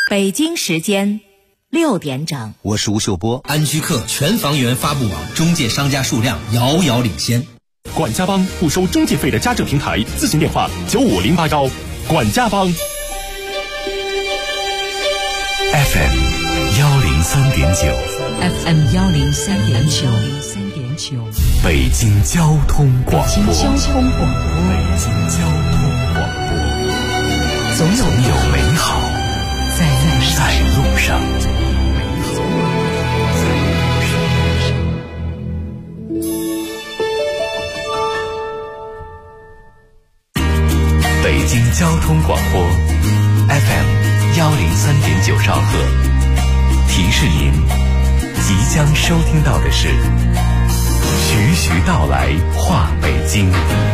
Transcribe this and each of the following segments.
北京时间6点整， 我是吴秀波。 安居客全房源发布网中介商家数量遥遥领先。 管家帮不收中介费的家政平台，咨询电话95081。管家帮 FM 103.9 FM 103.9 北京交通广播。 北京交通广播，总有美好在路上。北京交通广播 FM 103.9兆赫，提示您即将收听到的是徐徐道来话北京。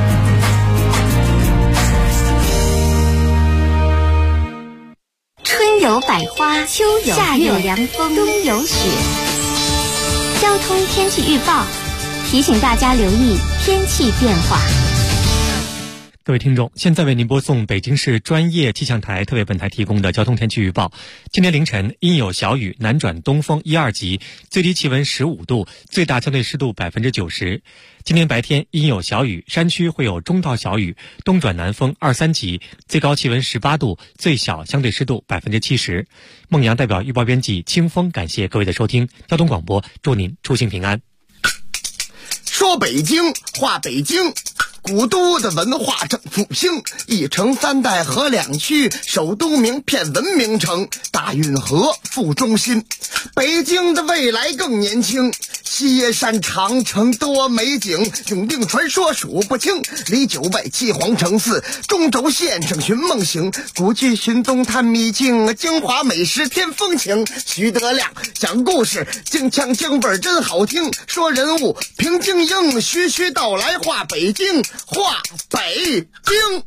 春有百花，秋有夏有凉风，冬有雪。交通天气预报提醒大家留意天气变化。 各位听众，现在为您播送北京市专业气象台特别本台提供的交通天气预报。今天凌晨阴有小雨，南转东风1、2级，最低气温15度，最大相对湿度90%。今天白天阴有小雨，山区会有中到小雨，东转南风2、3级，最高气温18度，最小相对湿度70%。孟阳代表预报编辑清风感谢各位的收听，交通广播祝您出行平安。 说北京话北京，古都的文化正复兴，一城三代河两区，首都名片文明城，大运河副中心。北京的未来更年轻，西山长城多美景，永定传说数不清，里9外7皇城4，中轴线上寻梦行，古迹寻踪探秘境，京华美食添风情。徐德亮讲故事，京腔京味真好听，说人物评京英，徐徐道来话北京，话北京。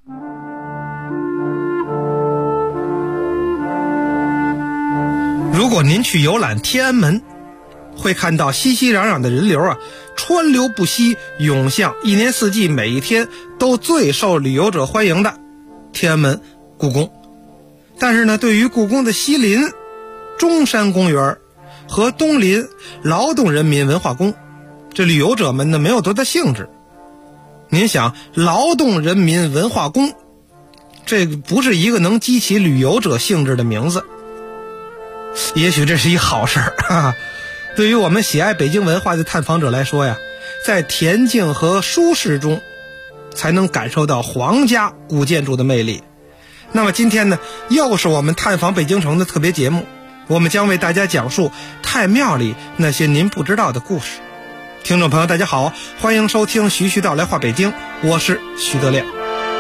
如果您去游览天安门，会看到熙熙攘攘的人流川流不息，涌向一年四季每一天都最受旅游者欢迎的天安门故宫。但是呢，对于故宫的西邻中山公园和东邻劳动人民文化宫，这旅游者们呢没有多大兴致。您想，劳动人民文化宫，这不是一个能激起旅游者兴致的名字。也许这是一好事儿。对于我们喜爱北京文化的探访者来说呀，在恬静和舒适中才能感受到皇家古建筑的魅力。那么今天呢，又是我们探访北京城的特别节目，我们将为大家讲述太庙里那些您不知道的故事。听众朋友大家好，欢迎收听徐徐道来话北京，我是徐德亮。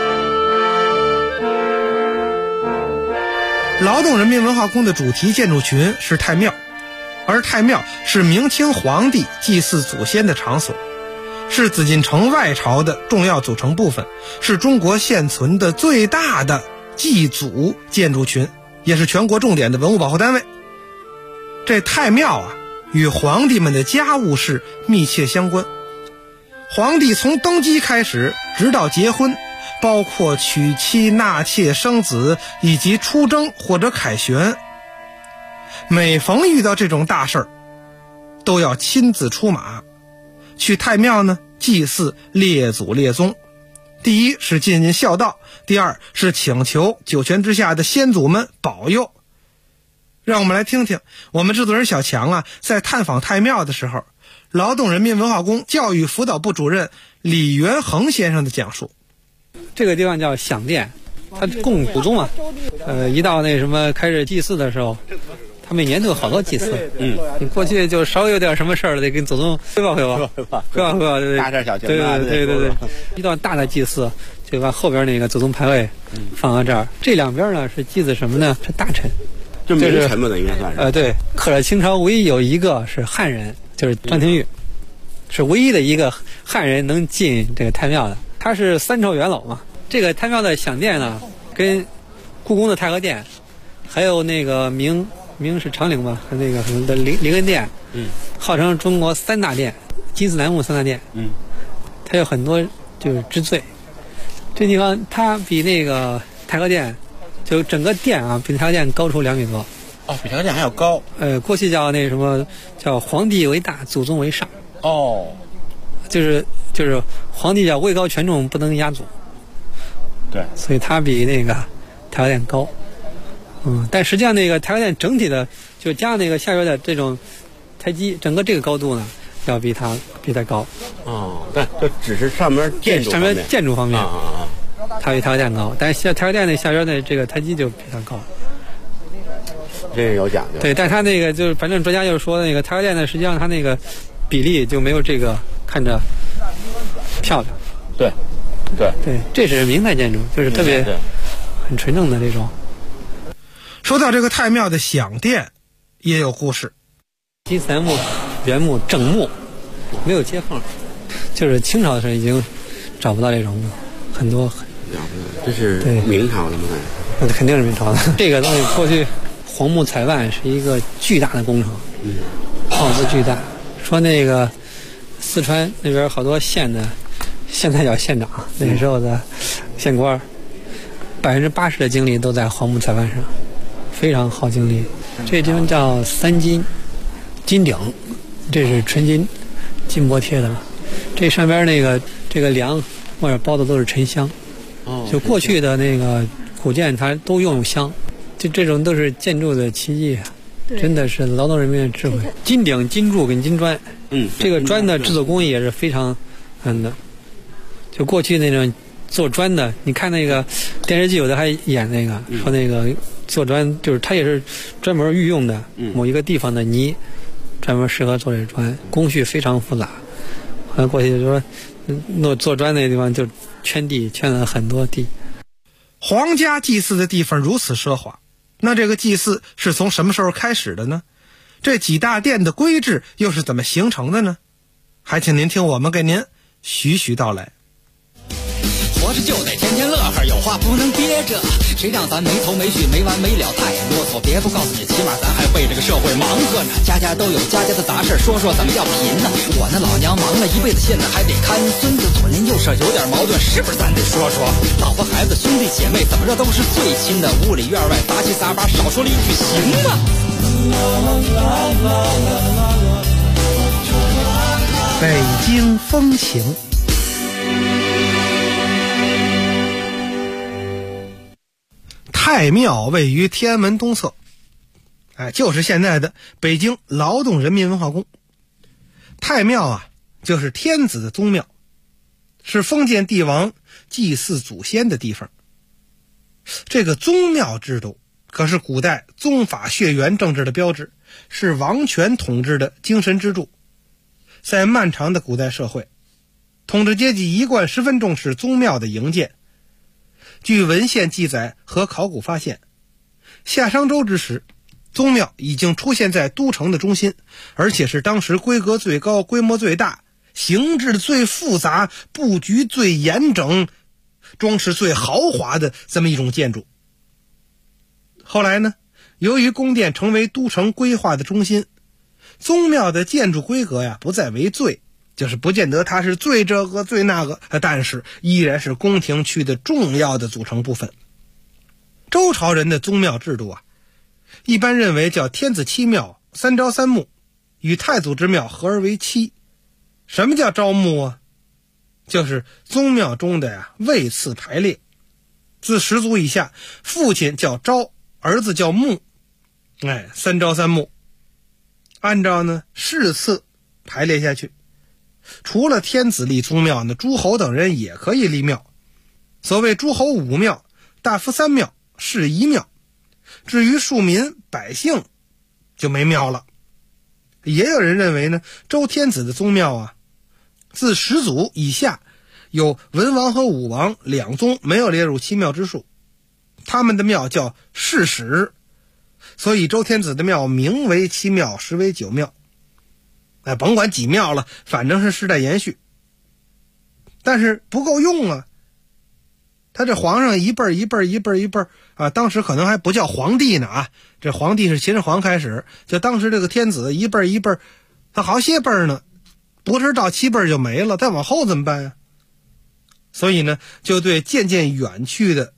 劳动人民文化宫的主题建筑群是太庙，而太庙是明清皇帝祭祀祖先的场所，是紫禁城外朝的重要组成部分，是中国现存的最大的祭祖建筑群，也是全国重点的文物保护单位。这太庙与皇帝们的家务事密切相关。皇帝从登基开始直到结婚，包括娶妻纳妾生子以及出征或者凯旋，每逢遇到这种大事儿都要亲自出马去太庙呢祭祀列祖列宗。第一是尽尽孝道，第二是请求九泉之下的先祖们保佑。让我们来听听我们制作人小强在探访太庙的时候，劳动人民文化宫教育辅导部主任李元衡先生的讲述。 这个地方叫享殿，它供祖宗一到那什么开始祭祀的时候，他每年都有好多祭祀。你过去就稍微有点什么事儿了，得跟祖宗汇报，对， 大事小情对。一到大的祭祀，就把后边那个祖宗牌位放到这儿。这两边呢是祭祀什么呢？是大臣。 这名臣嘛的应该算是。 对，可是清朝唯一有一个是汉人，就是张廷玉，是唯一的一个汉人能进这个太庙的。他是3朝元老嘛。这个太庙的享殿呢，跟故宫的太和殿，还有那个明是长陵吧，和那个什么的灵恩殿，号称中国3大殿，金丝楠木3大殿。它有很多就是之最。这地方它比那个太和殿就整个殿啊，比太和殿高出2米多。 哦，比太和殿还要高。 过去叫那什么叫皇帝为大，祖宗为上。 哦， 就是皇帝叫位高权重，不能压祖。 对， 所以它比那个太和殿高。但实际上那个太和殿整体的就加上那个下边的这种台基，整个这个高度呢要比它高。 哦，但这只是上面建筑方面它比太和殿高，但是太和殿那下边的这个台基就比它高。 这是有讲究。 对，但它那个就是反正专家就是说那个太和殿呢，实际上它那个比例就没有这个看着漂亮。对，这是明代建筑，就是特别很纯正的这种。 说到这个太庙的享殿，也有故事。 金三木、原木、正木，没有接缝，就是清朝的时候已经找不到这种很多。 这是明朝的吗？ 肯定是明朝的。这个东西过去黄木采万是一个巨大的工程，耗资巨大。说那个四川那边好多县的，现在叫县长，那时候的县官，80%的精力都在黄木采万上，非常耗精力。这地方叫三金顶，这是纯金金箔贴的。这上边那个这个梁外面包的都是沉香。就过去的那个古建它都用香，就这种都是建筑的奇迹啊！真的是劳动人民的智慧。金顶、金柱跟金砖，这个砖的制作工艺也是非常的。就过去那种做砖的，你看那个电视剧有的还演那个，说那个做砖就是它也是专门御用的某一个地方的泥，专门适合做这砖，工序非常复杂。后来过去就说做砖那地方就圈了很多地。 皇家祭祀的地方如此奢华，那这个祭祀是从什么时候开始的呢？这几大殿的规制又是怎么形成的呢？还请您听我们给您徐徐道来。 活着就得天天乐呵，有话不能憋着，谁让咱没头没绪没完没了太啰嗦。别不告诉你，起码咱还为这个社会忙活呢。家家都有家家的杂事，说怎么叫贫呢？我那老娘忙了一辈子，现在还得看孙子，左邻右舍有点矛盾，是不是咱得说？老婆孩子兄弟姐妹怎么着都是最亲的，屋里院外杂七杂八，少说了一句行吗？ 北京风情。太庙位于天安门东侧，就是现在的北京劳动人民文化宫。太庙啊，就是天子的宗庙，是封建帝王祭祀祖先的地方。这个宗庙制度可是古代宗法血缘政治的标志，是王权统治的精神支柱。在漫长的古代社会，统治阶级一贯十分重视宗庙的营建。据文献记载和考古发现，夏商周之时，宗庙已经出现在都城的中心，而且是当时规格最高、规模最大、形制最复杂、布局最严整、装饰最豪华的这么一种建筑。后来呢，由于宫殿成为都城规划的中心，宗庙的建筑规格不再为最，就是不见得它是最这个最那个，但是依然是宫廷区的重要的组成部分。周朝人的宗庙制度一般认为叫天子七庙，三朝三暮，与太祖之庙合而为七。什么叫朝暮就是宗庙中的位次排列。自10族以下，父亲叫朝，儿子叫暮，三朝三暮，按照世次排列下去。除了天子立宗庙呢，诸侯等人也可以立庙。所谓诸侯5庙，大夫3庙，士1庙。至于庶民百姓就没庙了。也有人认为呢，周天子的宗庙自10族以下，有文王和武王2宗没有列入7庙之数，他们的庙叫世史，所以周天子的庙名为7庙，实为9庙。甭管几庙了，反正是世代延续。但是不够用他这皇上一辈儿一辈儿一辈儿一辈儿当时可能还不叫皇帝呢这皇帝是秦始皇开始，就当时这个天子一辈儿一辈儿，他好些辈儿呢，不是到7辈儿就没了，再往后怎么办所以呢，就对渐渐远去的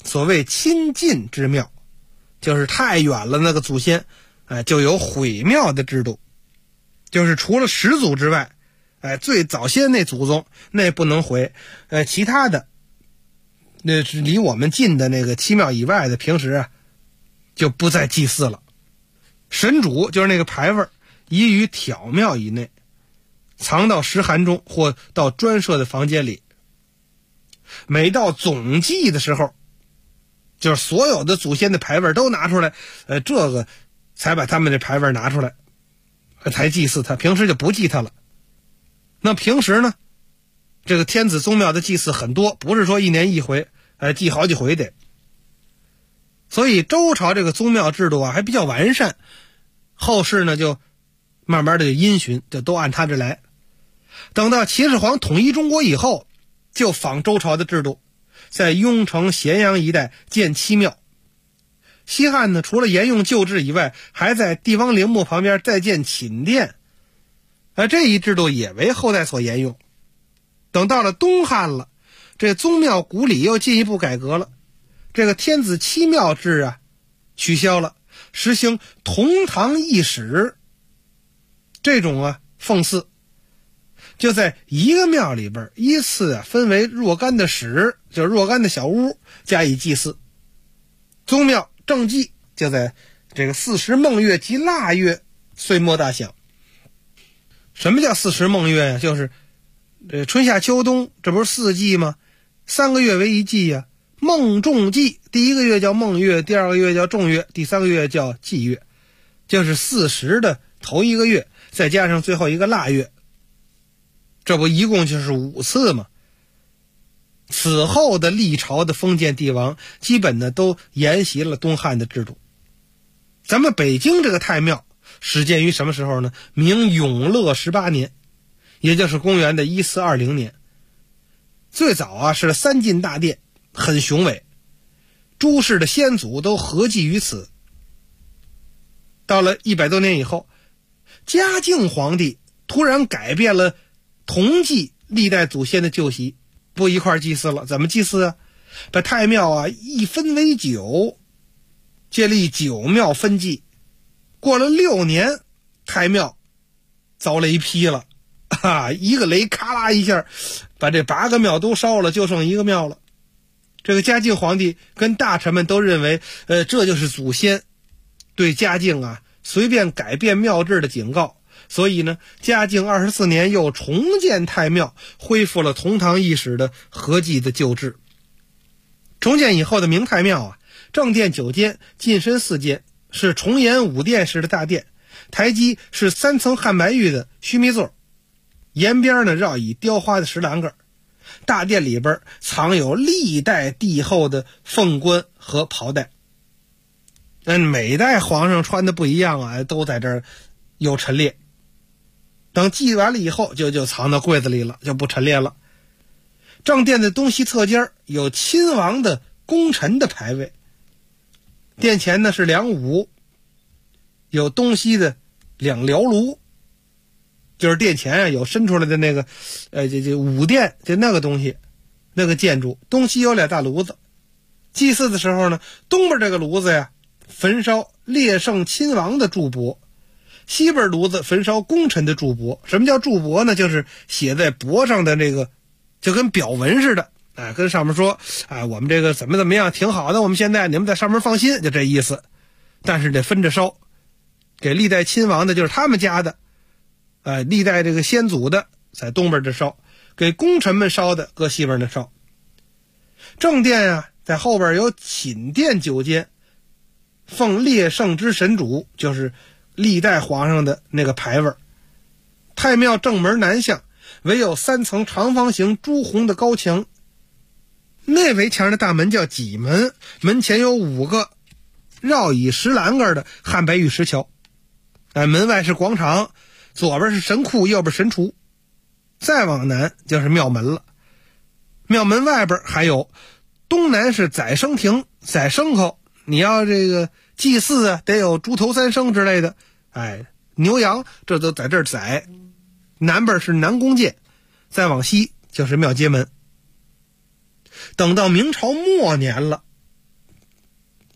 所谓亲近之庙，就是太远了那个祖先，就有毁庙的制度，就是除了始祖之外，最早先那祖宗那不能毁，其他的那是离我们近的那个七庙以外的，平时就不再祭祀了。神主就是那个牌位，移于挑庙以内，藏到石函中或到专设的房间里。每到总祭的时候，就是所有的祖先的牌位都拿出来，这个才把他们的牌位拿出来，才祭祀他，平时就不祭他了。那平时呢，这个天子宗庙的祭祀很多，不是说一年一回，祭好几回得。所以周朝这个宗庙制度还比较完善，后世呢就慢慢的因循，就都按他这来。等到秦始皇统一中国以后，就仿周朝的制度，在雍城咸阳一带建七庙。西汉呢，除了沿用旧制以外，还在帝王陵墓旁边再建寝殿，这一制度也为后代所沿用。等到了东汉了，这宗庙古礼又进一步改革了，这个天子七庙制取消了，实行同堂一室这种奉祀，就在一个庙里边依次分为若干的室，就是若干的小屋加以祭祀。宗庙正祭就在这个40孟月及腊月岁末大享。什么叫40孟月呀？就是春夏秋冬，这不是4季吗？3个月为一季呀。孟仲季，第一个月叫孟月，第二个月叫仲月，第3个月叫季月，就是40的头一个月，再加上最后一个腊月，这不一共就是5次吗？此后的历朝的封建帝王基本呢都沿袭了东汉的制度。咱们北京这个太庙始建于什么时候呢？明永乐18年，也就是公元的1420年。最早是3进大殿，很雄伟，诸氏的先祖都合祭于此。到了100多年以后，嘉靖皇帝突然改变了同祭历代祖先的旧习，不一块祭祀了。怎么祭祀把太庙一分为9，建立9庙分祭。过了6年，太庙遭雷劈了，一个雷咔啦一下把这8个庙都烧了，就剩一个庙了。这个嘉靖皇帝跟大臣们都认为，这就是祖先对嘉靖随便改变庙制的警告。所以呢，嘉靖24年又重建太庙，恢复了同堂一室的合祭的旧制。重建以后的明太庙正殿9间，进深4间，是重檐5殿式的大殿，台基是3层汉白玉的须弥座，沿边呢绕以雕花的石栏杆。大殿里边藏有历代帝后的凤冠和袍带，每代皇上穿的不一样都在这儿有陈列。等祭完了以后就藏到柜子里了，就不陈列了。正殿的东西侧间有亲王的功臣的牌位，殿前呢是2舞，有东西的2燎炉，就是殿前有伸出来的那个这舞殿，就那个东西，那个建筑东西有2大炉子。祭祀的时候呢，东边这个炉子焚烧烈圣亲王的柱帛，西边炉子焚烧功臣的柱帛。什么叫柱帛呢？就是写在帛上的这个，就跟表文似的，跟上面说我们这个怎么样挺好的，我们现在你们在上面放心，就这意思。但是得分着烧，给历代亲王的就是他们家的，历代这个先祖的在东边这烧，给功臣们烧的搁西边那烧。正殿在后边有寝殿9间，奉烈圣之神主，就是历代皇上的那个牌位。太庙正门南向唯有3层长方形朱红的高墙，内围墙的大门叫戟门，门前有5个绕以石栏杆的汉白玉石桥。门外是广场，左边是神库，右边神厨。再往南就是庙门了。庙门外边还有东南是宰生亭，宰牲口，你要这个祭祀得有猪头3牲之类的，牛羊这都在这儿宰。南边是南宫见，再往西就是庙街门。等到明朝末年了，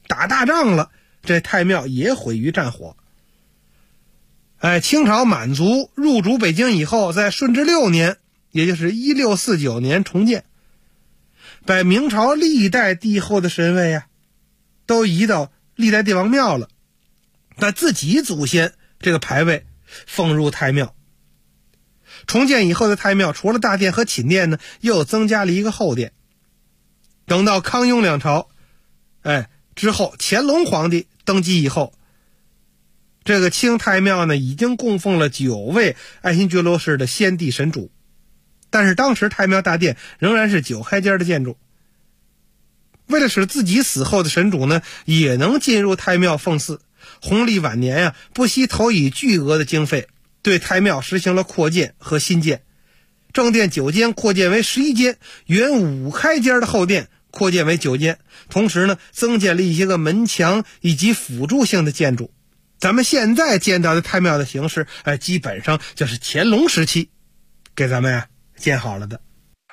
打大仗了，这太庙也毁于战火。清朝满族入主北京以后，在顺治6年，也就是1649年重建，把明朝历代帝后的神位都移到历代帝王庙了，把自己祖先这个牌位奉入太庙。重建以后的太庙除了大殿和寝殿呢，又增加了一个后殿。等到康雍两朝之后，乾隆皇帝登基以后，这个清太庙呢已经供奉了9位爱新觉罗氏的先帝神主，但是当时太庙大殿仍然是9开间的建筑。为了使自己死后的神主呢也能进入太庙奉祀，弘历晚年不惜投以巨额的经费，对太庙实行了扩建和新建。正殿9间扩建为11间，原5开间的后殿扩建为9间，同时呢增建了一些个门墙以及辅助性的建筑。咱们现在见到的太庙的形式基本上就是乾隆时期给咱们建好了的。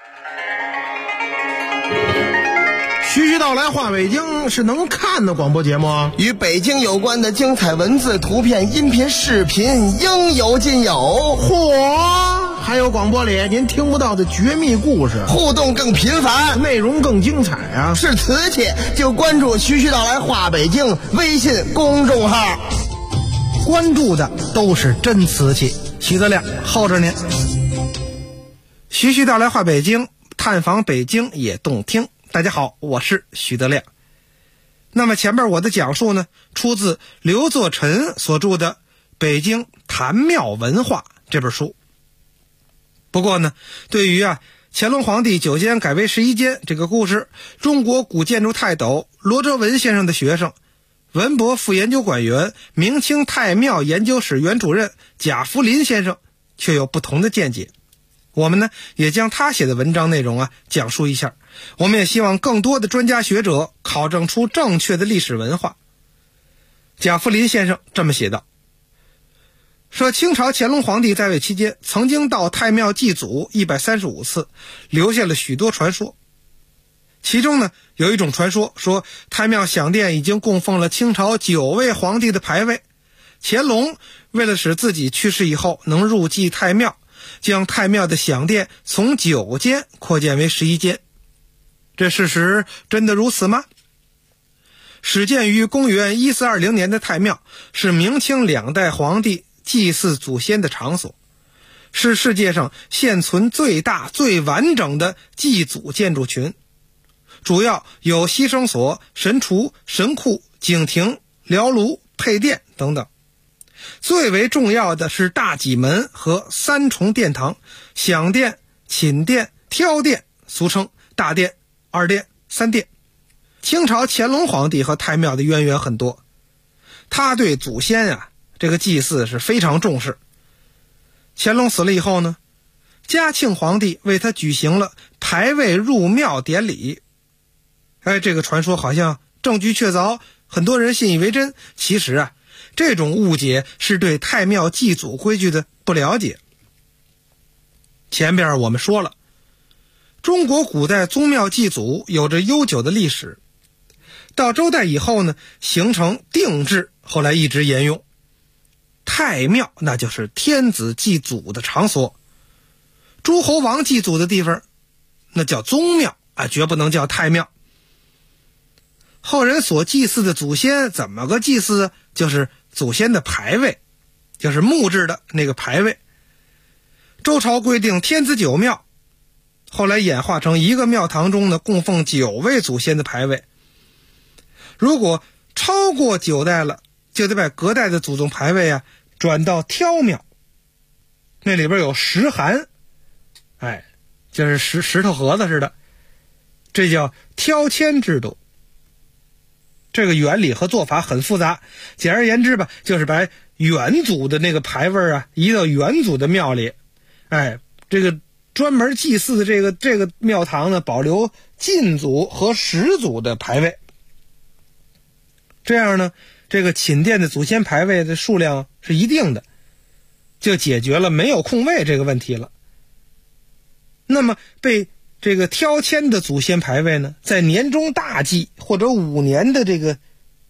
徐徐道来话北京是能看的广播节目，与北京有关的精彩文字、图片、音频、视频应有尽有。嚯！还有广播里您听不到的绝密故事，互动更频繁，内容更精彩啊！是瓷器就关注徐徐道来话北京微信公众号， 关注的都是真瓷器。徐德亮候着您。徐徐道来话北京，探访北京也动听。大家好，我是徐德亮。那么前面我的讲述呢，出自刘作臣所著的《北京坛庙文化》这本书。不过呢，对于乾隆皇帝9间改为11间这个故事，中国古建筑泰斗罗哲文先生的学生、文博副研究馆员、明清太庙研究室原主任贾福林先生却有不同的见解。我们呢也将他写的文章内容讲述一下。我们也希望更多的专家学者考证出正确的历史文化。贾福林先生这么写道，说清朝乾隆皇帝在位期间曾经到太庙祭祖135次，留下了许多传说。其中呢有一种传说说太庙享殿已经供奉了清朝9位皇帝的牌位，乾隆为了使自己去世以后能入祭太庙，将太庙的享殿从9间扩建为11间。这事实真的如此吗？始建于公元1420年的太庙是明清2代皇帝祭祀祖先的场所，是世界上现存最大最完整的祭祖建筑群，主要有牺牲所、神厨、神库、景亭、辽炉、配殿等等。最为重要的是大戟门和3重殿堂，享殿、寝殿、挑殿，俗称大殿、2殿、3殿。清朝乾隆皇帝和太庙的渊源很多，他对祖先这个祭祀是非常重视。乾隆死了以后呢，嘉庆皇帝为他举行了牌位入庙典礼。这个传说好像证据确凿，很多人信以为真。其实这种误解是对太庙祭祖规矩的不了解。前边我们说了，中国古代宗庙祭祖有着悠久的历史，到周代以后呢，形成定制，后来一直沿用。太庙那就是天子祭祖的场所，诸侯王祭祖的地方那叫宗庙绝不能叫太庙。后人所祭祀的祖先怎么个祭祀？就是祖先的牌位，就是木质的那个牌位。周朝规定天子9庙，后来演化成一个庙堂中呢供奉9位祖先的牌位。如果超过9代了，就得把隔代的祖宗牌位转到挑庙，那里边有石函，就是石头盒子似的，这叫挑迁制度。这个原理和做法很复杂，简而言之吧，就是把远祖的那个牌位移到远祖的庙里。这个专门祭祀的这个庙堂呢，保留近祖和始祖的牌位。这样呢，这个寝殿的祖先牌位的数量是一定的，就解决了没有空位这个问题了。那么被这个挑迁的祖先牌位呢，在年中大祭或者5年的这个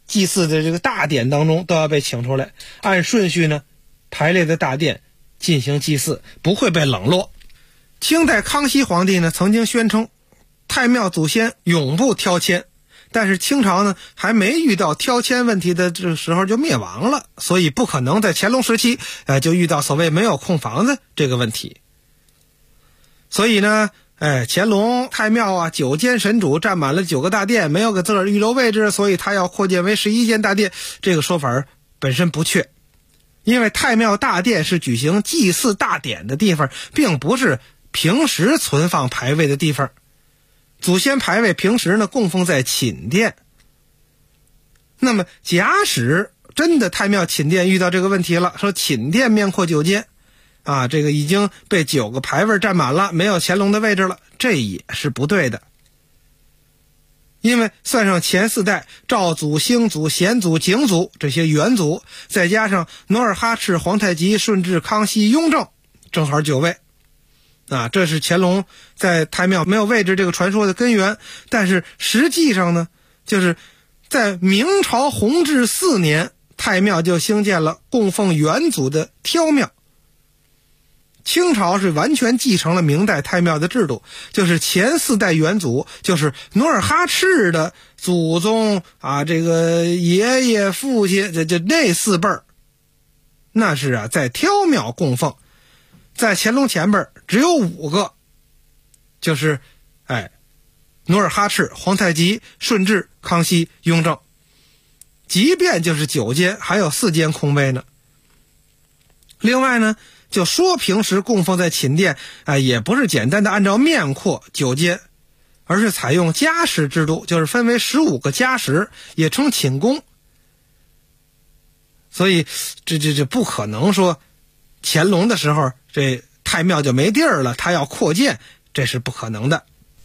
祭祀的这个大典当中都要被请出来，按顺序呢排列在大殿进行祭祀，不会被冷落。清代康熙皇帝呢曾经宣称太庙祖先永不挑迁，但是清朝呢还没遇到挑迁问题的这时候就灭亡了，所以不可能在乾隆时期就遇到所谓没有空房子这个问题。所以呢乾隆太庙9间神主占满了9个大殿，没有给自个儿预留位置，所以他要扩建为11间大殿，这个说法本身不确。因为太庙大殿是举行祭祀大典的地方，并不是平时存放牌位的地方。祖先牌位平时呢供奉在寝殿。那么假使真的太庙寝殿遇到这个问题了，说寝殿面阔9间这个已经被9个牌位占满了，没有乾隆的位置了，这也是不对的。因为算上前4代赵祖、兴祖、显祖、景祖这些元祖，再加上努尔哈赤、皇太极、顺治、康熙、雍正，正好9位这是乾隆在太庙没有位置这个传说的根源。但是实际上呢，就是在明朝弘治4年，太庙就兴建了供奉元祖的挑庙。清朝是完全继承了明代太庙的制度，就是前4代元祖，就是努尔哈赤的祖宗这个爷爷、父亲，就那4辈儿，那是在挑庙供奉。在乾隆前辈只有5个，就是努尔哈赤、皇太极、顺治、康熙、雍正。即便就是9间，还有4间空位呢。另外呢，就说平时供奉在寝殿也不是简单的按照面阔9间，而是采用家室制度，就是分为15个家室，也称寝宫。所以这不可能说乾隆的时候这太庙就没地儿了，他要扩建，这是不可能的。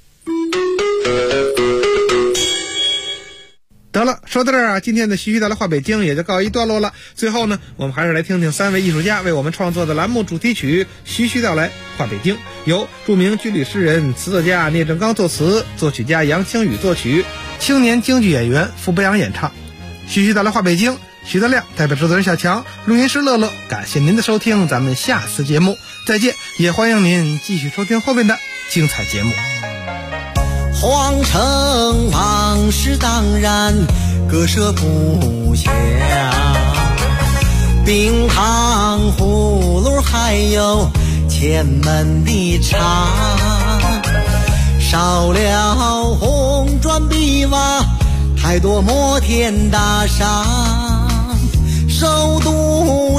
得了，说到这儿今天的徐徐道来话北京也就告一段落了。最后呢，我们还是来听听3位艺术家为我们创作的栏目主题曲《徐徐道来话北京》，由著名军旅诗人、词作家聂正刚作词，作曲家杨清宇作曲，青年京剧演员傅博洋演唱。徐徐道来话北京，徐德亮代表制作人小强，录音师乐乐，感谢您的收听，咱们下次节目再见，也欢迎您继续收听后面的精彩节目。 皇城往事当然割舍不下，冰糖葫芦还有前门的茶，少了红砖碧瓦，太多摩天大厦，首都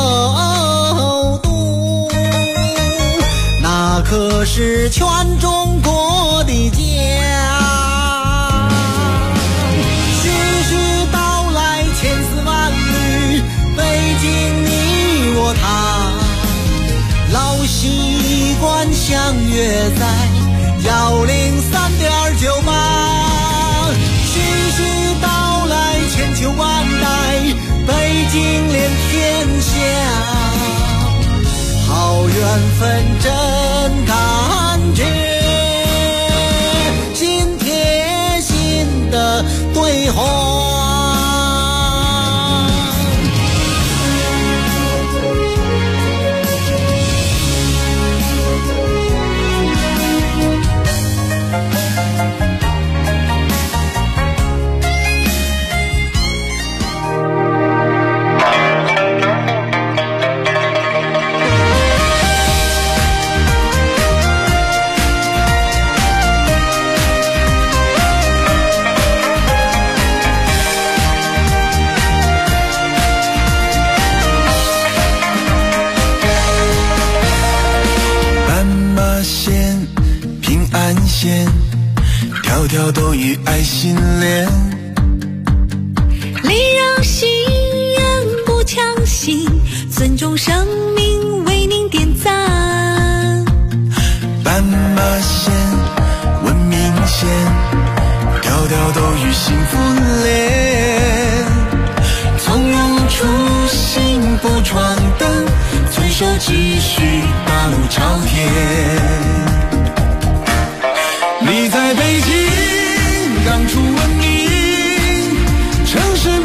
那可是全中国的家。徐徐道来千丝万缕，北京你我他，老习惯相约在103.98。徐徐道来千秋万代，北京连天下。好缘分真感觉，心贴心的对话。条条都与爱心连， 礼让行言不强行，尊重生命为您点赞。 斑马线文明线，条条都与幸福连，从容初心不闯灯，遵守秩序大路朝天。你在北京，让出文明，城市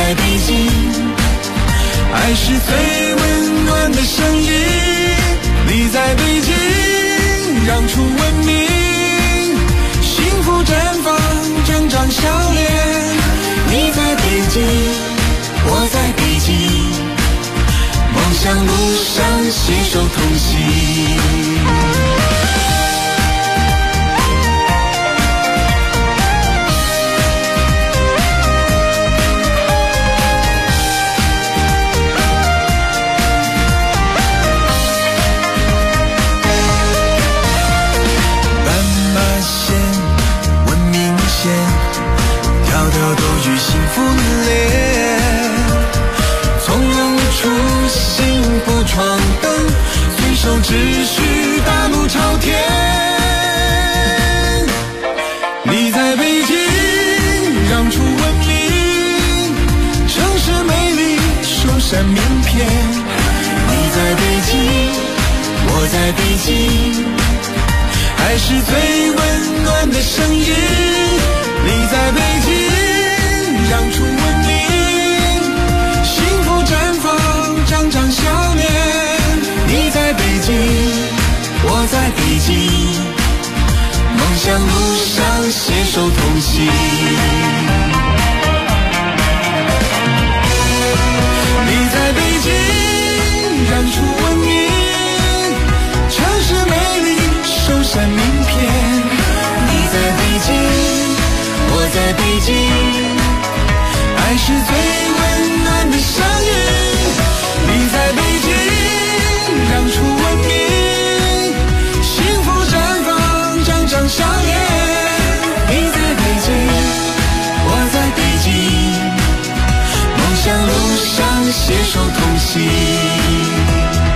在北京，爱是最温暖的声音。你在北京，让出文明，幸福绽放，整张笑脸。你在北京，我在北京，梦想路上携手同行。幸福恋，从容出行不闯灯，随手秩序大路朝天。你在北京，让出文明，城市美丽，首善名片。你在北京，我在北京，爱是最温暖的声音。你在北京，让出文明，幸福绽放，张张笑脸。你在北京，我在北京，梦想路上携手同行。你在北京，让出文明，城市美丽，首善名片。你在北京，我在北京，爱是最温暖的声音。你在北京，让出文明，幸福绽放，张张笑脸。你在北京，我在北京，梦想路上携手同行。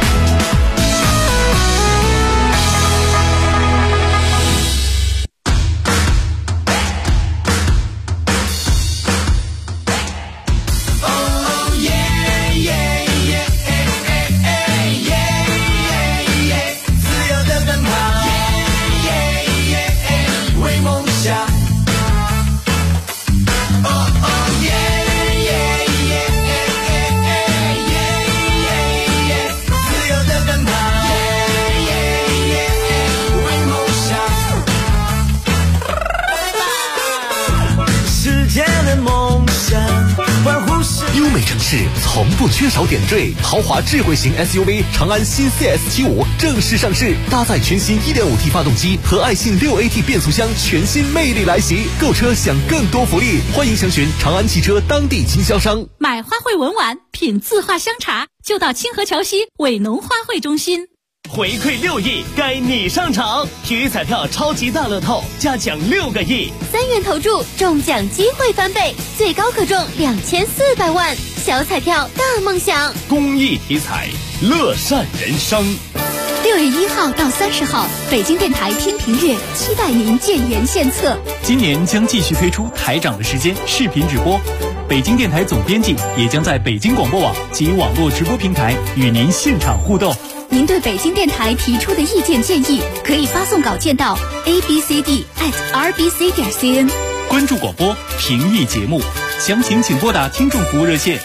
从不缺少点缀，豪华智慧型 SUV 长安新 CS75 正式上市，搭载全新 1.5T 发动机和爱信 6AT 变速箱，全新魅力来袭。购车享更多福利，欢迎详询长安汽车当地经销商。 买花卉文玩，品字画香茶，就到清河桥西伟农花卉中心。 回馈6亿，该你上场！体育彩票超级大乐透，加奖6个亿 ，3元投注，中奖机会翻倍，最高可中2400万。小彩票大梦想， 公益体彩，乐善人生。 6月1号到30号，北京电台天平月期待您建言献策。 今年将继续推出台长的时间视频直播，北京电台总编辑也将在北京广播网及网络直播平台与您现场互动。 您对北京电台提出的意见建议，可以发送稿件到 abcd@rbc.cn。 关注广播，评议节目，详情请拨打听众服务热线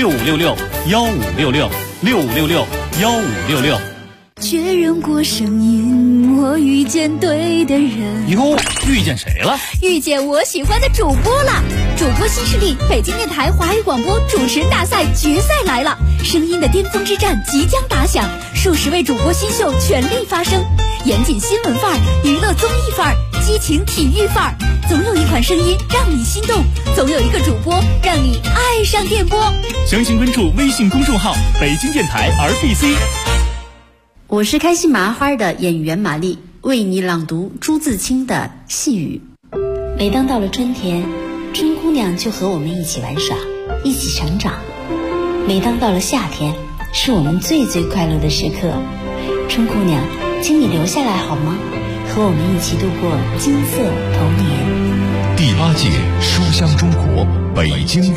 6566-1566，6566-1566。 确认过声音，我遇见对的人。 哟，遇见谁了？ 遇见我喜欢的主播了！主播新势力北京电台华语广播主持人大赛决赛来了，声音的巅峰之战即将打响，数十位主播新秀全力发声，严谨新闻范儿，娱乐综艺范儿，激情体育范儿，总有一款声音让你心动，总有一个主播让你爱上电波。 详情关注微信公众号北京电台 RBC。 我是开心麻花的演员玛丽，为你朗读朱自清的细雨。每当到了春天，春姑娘就和我们一起玩耍，一起成长。每当到了夏天，是我们最最快乐的时刻。春姑娘，请你留下来好吗？和我们一起度过金色童年。 第8届书香中国北京